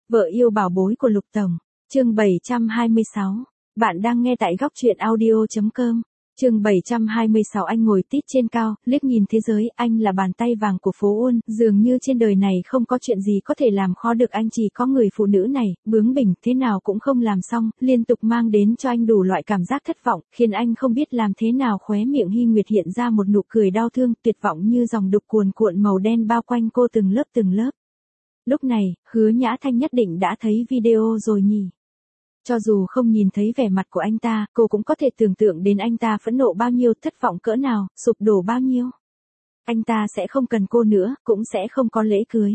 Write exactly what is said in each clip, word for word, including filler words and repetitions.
Vợ yêu bảo bối của Lục Tổng. Chương bảy trăm hai mươi sáu. Bạn đang nghe tại góc truyện audio chấm com. Chương bảy trăm hai mươi sáu. Anh ngồi tít trên cao, liếc nhìn thế giới, anh là bàn tay vàng của phố Uôn, dường như trên đời này không có chuyện gì có thể làm khó được anh, chỉ có người phụ nữ này, bướng bỉnh thế nào cũng không làm xong, liên tục mang đến cho anh đủ loại cảm giác thất vọng, khiến anh không biết làm thế nào. Khóe miệng Hy Nguyệt hiện ra một nụ cười đau thương, tuyệt vọng như dòng đục cuồn cuộn màu đen bao quanh cô từng lớp từng lớp. Lúc này, Hứa Nhã Thanh nhất định đã thấy video rồi nhỉ? Cho dù không nhìn thấy vẻ mặt của anh ta, cô cũng có thể tưởng tượng đến anh ta phẫn nộ bao nhiêu, thất vọng cỡ nào, sụp đổ bao nhiêu. Anh ta sẽ không cần cô nữa, cũng sẽ không có lễ cưới.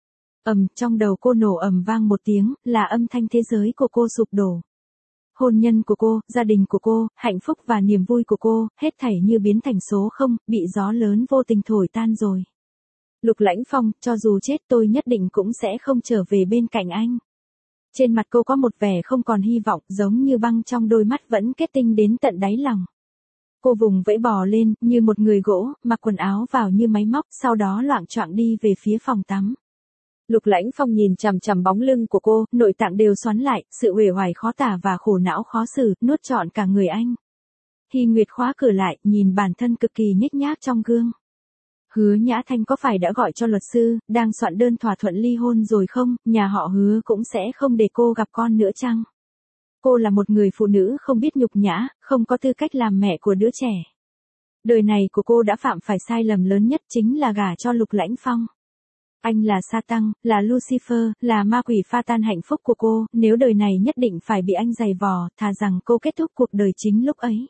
Ầm, trong đầu cô nổ ầm vang một tiếng, là âm thanh thế giới của cô sụp đổ. Hôn nhân của cô, gia đình của cô, hạnh phúc và niềm vui của cô, hết thảy như biến thành số không, bị gió lớn vô tình thổi tan rồi. Lục Lãnh Phong, cho dù chết tôi nhất định cũng sẽ không trở về bên cạnh anh. Trên mặt cô có một vẻ không còn hy vọng, giống như băng trong đôi mắt vẫn kết tinh đến tận đáy lòng. Cô vùng vẫy bò lên, như một người gỗ, mặc quần áo vào như máy móc, sau đó loạng choạng đi về phía phòng tắm. Lục Lãnh Phong nhìn chằm chằm bóng lưng của cô, nội tạng đều xoắn lại, sự uể oải khó tả và khổ não khó xử, nuốt trọn cả người anh. Hy Nguyệt khóa cửa lại, nhìn bản thân cực kỳ nhếch nhác trong gương. Hứa Nhã Thanh có phải đã gọi cho luật sư, đang soạn đơn thỏa thuận ly hôn rồi không, nhà họ Hứa cũng sẽ không để cô gặp con nữa chăng? Cô là một người phụ nữ không biết nhục nhã, không có tư cách làm mẹ của đứa trẻ. Đời này của cô đã phạm phải sai lầm lớn nhất, chính là gả cho Lục Lãnh Phong. Anh là Satan, là Lucifer, là ma quỷ pha tan hạnh phúc của cô, nếu đời này nhất định phải bị anh giày vò, thà rằng cô kết thúc cuộc đời chính lúc ấy.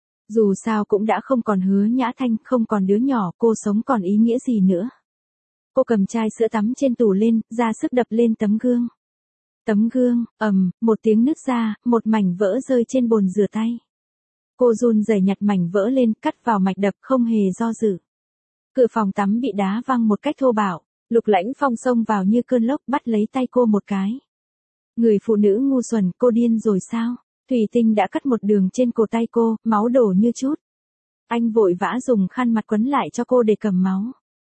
Dù sao cũng đã không còn Hứa Nhã Thanh, không còn đứa nhỏ, cô sống còn ý nghĩa gì nữa. Cô cầm chai sữa tắm trên tủ lên, ra sức đập lên tấm gương. Tấm gương, ầm, một tiếng nứt ra, một mảnh vỡ rơi trên bồn rửa tay. Cô run rẩy nhặt mảnh vỡ lên, cắt vào mạch đập, không hề do dự. Cửa phòng tắm bị đá văng một cách thô bạo, Lục Lãnh Phong xông vào như cơn lốc, bắt lấy tay cô một cái. Người phụ nữ ngu xuẩn, cô điên rồi sao? Thủy tinh đã cắt một đường trên cổ tay cô, máu đổ như chút. Anh vội vã dùng khăn mặt quấn lại cho cô để cầm máu.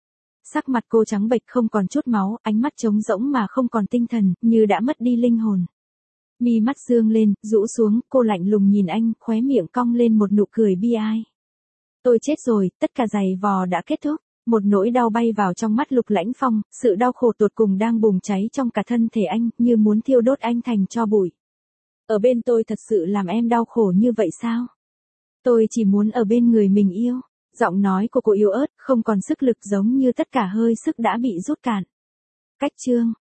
Sắc mặt cô trắng bệch không còn chút máu, ánh mắt trống rỗng mà không còn tinh thần, như đã mất đi linh hồn. Mi mắt dương lên, rũ xuống, cô lạnh lùng nhìn anh, khóe miệng cong lên một nụ cười bi ai. Tôi chết rồi, tất cả giày vò đã kết thúc. Một nỗi đau bay vào trong mắt Lục Lãnh Phong, sự đau khổ tột cùng đang bùng cháy trong cả thân thể anh, như muốn thiêu đốt anh thành tro bụi. Ở bên tôi thật sự làm em đau khổ như vậy sao? Tôi chỉ muốn ở bên người mình yêu. Giọng nói của cô yếu ớt, không còn sức lực, giống như tất cả hơi sức đã bị rút cạn. Cách chương.